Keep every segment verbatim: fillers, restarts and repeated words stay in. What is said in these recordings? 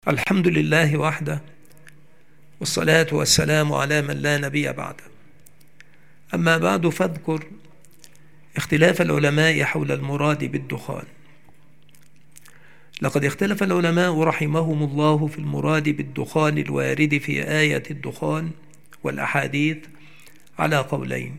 الحمد لله وحده، والصلاة والسلام على من لا نبي بعده. أما بعد، فاذكر اختلاف العلماء حول المراد بالدخان. لقد اختلف العلماء رحمهم الله في المراد بالدخان الوارد في آية الدخان والأحاديث على قولين.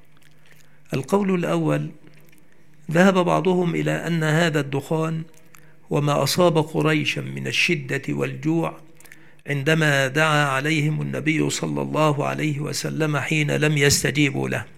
القول الأول، ذهب بعضهم إلى أن هذا الدخان وما أصاب قريشا من الشدة والجوع عندما دعا عليهم النبي صلى الله عليه وسلم حين لم يستجيبوا له،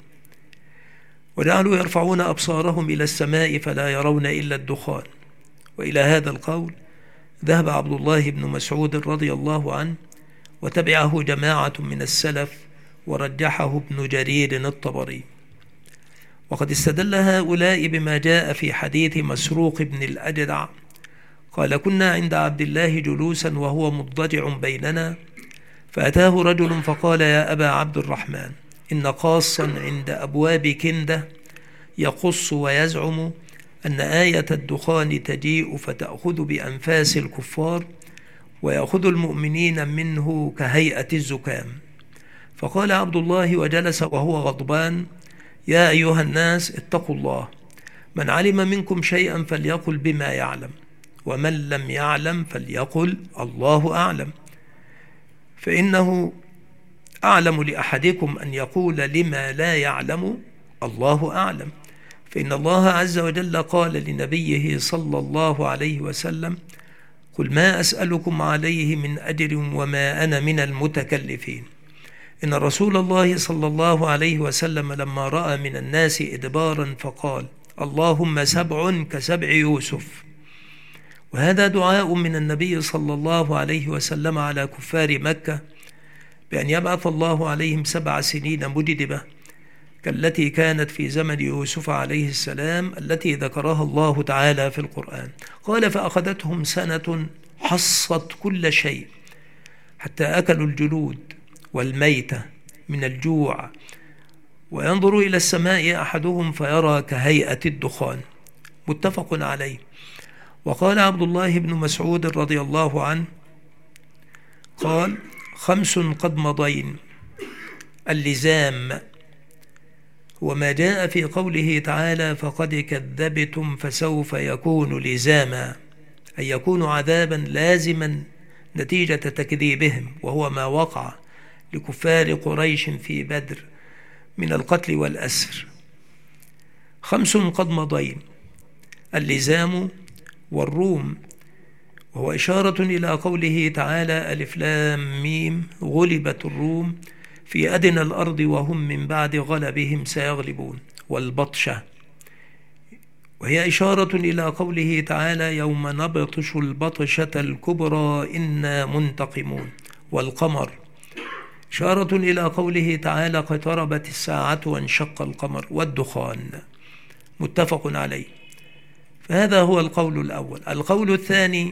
وجعلوا يرفعون أبصارهم إلى السماء فلا يرون إلا الدخان. وإلى هذا القول ذهب عبد الله بن مسعود رضي الله عنه، وتبعه جماعة من السلف، ورجحه ابن جرير الطبري. وقد استدل هؤلاء بما جاء في حديث مسروق بن الأجدع قال: كنا عند عبد الله جلوسا وهو مضطجع بيننا، فأتاه رجل فقال: يا أبا عبد الرحمن، إن قاصا عند أبواب كندة يقص ويزعم أن آية الدخان تجيء فتأخذ بأنفاس الكفار ويأخذ المؤمنين منه كهيئة الزكام. فقال عبد الله وجلس وهو غضبان: يا أيها الناس، اتقوا الله، من علم منكم شيئا فليقل بما يعلم، ومن لم يعلم فليقل الله أعلم، فإنه أعلم لأحدكم أن يقول لما لا يعلم الله أعلم، فإن الله عز وجل قال لنبيه صلى الله عليه وسلم: قل ما أسألكم عليه من أجر وما أنا من المتكلفين. إن رسول الله صلى الله عليه وسلم لما رأى من الناس إدبارا فقال: اللهم سبع كسبع يوسف. وهذا دعاء من النبي صلى الله عليه وسلم على كفار مكة بأن يبعث الله عليهم سبع سنين مجدبة كالتي كانت في زمن يوسف عليه السلام التي ذكرها الله تعالى في القرآن. قال: فأخذتهم سنة حصت كل شيء حتى أكلوا الجلود والميتة من الجوع، وينظر إلى السماء أحدهم فيرى كهيئة الدخان. متفق عليه. وقال عبد الله بن مسعود رضي الله عنه قال: خمس قد مضين: اللزام، وما جاء في قوله تعالى: فقد كذبتم فسوف يكون لزاما، أي يكون عذابا لازما نتيجة تكذيبهم، وهو ما وقع لكفار قريش في بدر من القتل والأسر. خمس قد مضين: اللزام والروم، وهو إشارة إلى قوله تعالى: ألف لام ميم غلبت الروم في أدنى الأرض وهم من بعد غلبهم سيغلبون. والبطشة، وهي إشارة إلى قوله تعالى: يوم نبطش البطشة الكبرى إنا منتقمون. والقمر، إشارة إلى قوله تعالى: اقتربت الساعة وانشق القمر. والدخان. متفق عليه. فهذا هو القول الأول. القول الثاني،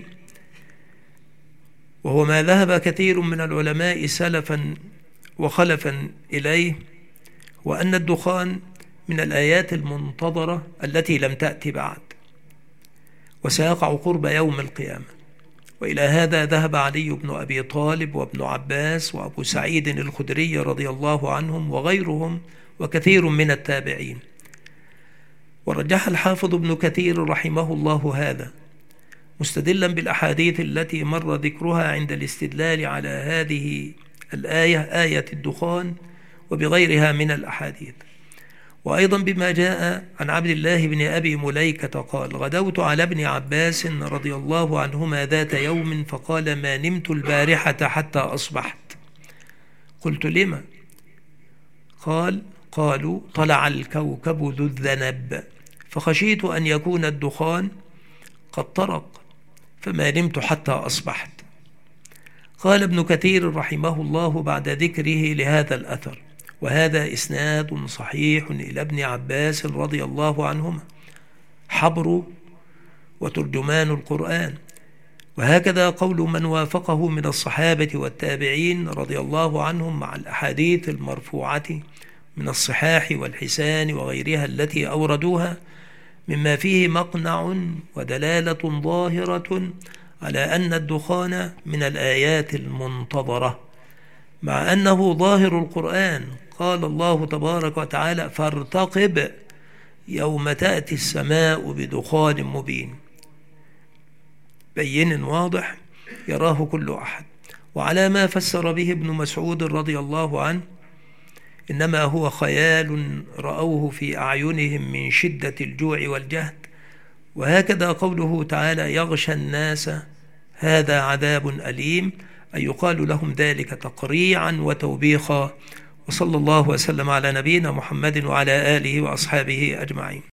وهو ما ذهب كثير من العلماء سلفا وخلفا إليه، وأن الدخان من الآيات المنتظرة التي لم تأتي بعد، وسيقع قرب يوم القيامة. وإلى هذا ذهب علي بن أبي طالب وابن عباس وأبو سعيد الخدري رضي الله عنهم وغيرهم وكثير من التابعين. ورجح الحافظ ابن كثير رحمه الله هذا، مستدلا بالأحاديث التي مر ذكرها عند الاستدلال على هذه الآية، آية الدخان، وبغيرها من الأحاديث. وأيضا بما جاء عن عبد الله بن أبي مليكة قال: غدوت على ابن عباس رضي الله عنهما ذات يوم فقال: ما نمت البارحة حتى أصبحت. قلت: لما؟ قال: قالوا: طلع الكوكب ذو الذنب، فخشيت أن يكون الدخان قد طرق، فما نمت حتى أصبحت. قال ابن كثير رحمه الله بعد ذكره لهذا الأثر: وهذا إسناد صحيح إلى ابن عباس رضي الله عنهما، حبر وترجمان القرآن. وهكذا قول من وافقه من الصحابة والتابعين رضي الله عنهم مع الأحاديث المرفوعة من الصحاح والحسان وغيرها التي أوردوها، مما فيه مقنع ودلالة ظاهرة على أن الدخان من الآيات المنتظرة، مع أنه ظاهر القرآن. قال الله تبارك وتعالى: فارتقب يوم تأتي السماء بدخان مبين، بين واضح يراه كل أحد. وعلى ما فسر به ابن مسعود رضي الله عنه: إنما هو خيال رأوه في أعينهم من شدة الجوع والجهد. وهكذا قوله تعالى: يغشى الناس هذا عذاب أليم، أي يقال لهم ذلك تقريعا وتوبيخا. وصلى الله وسلم على نبينا محمد وعلى آله وأصحابه أجمعين.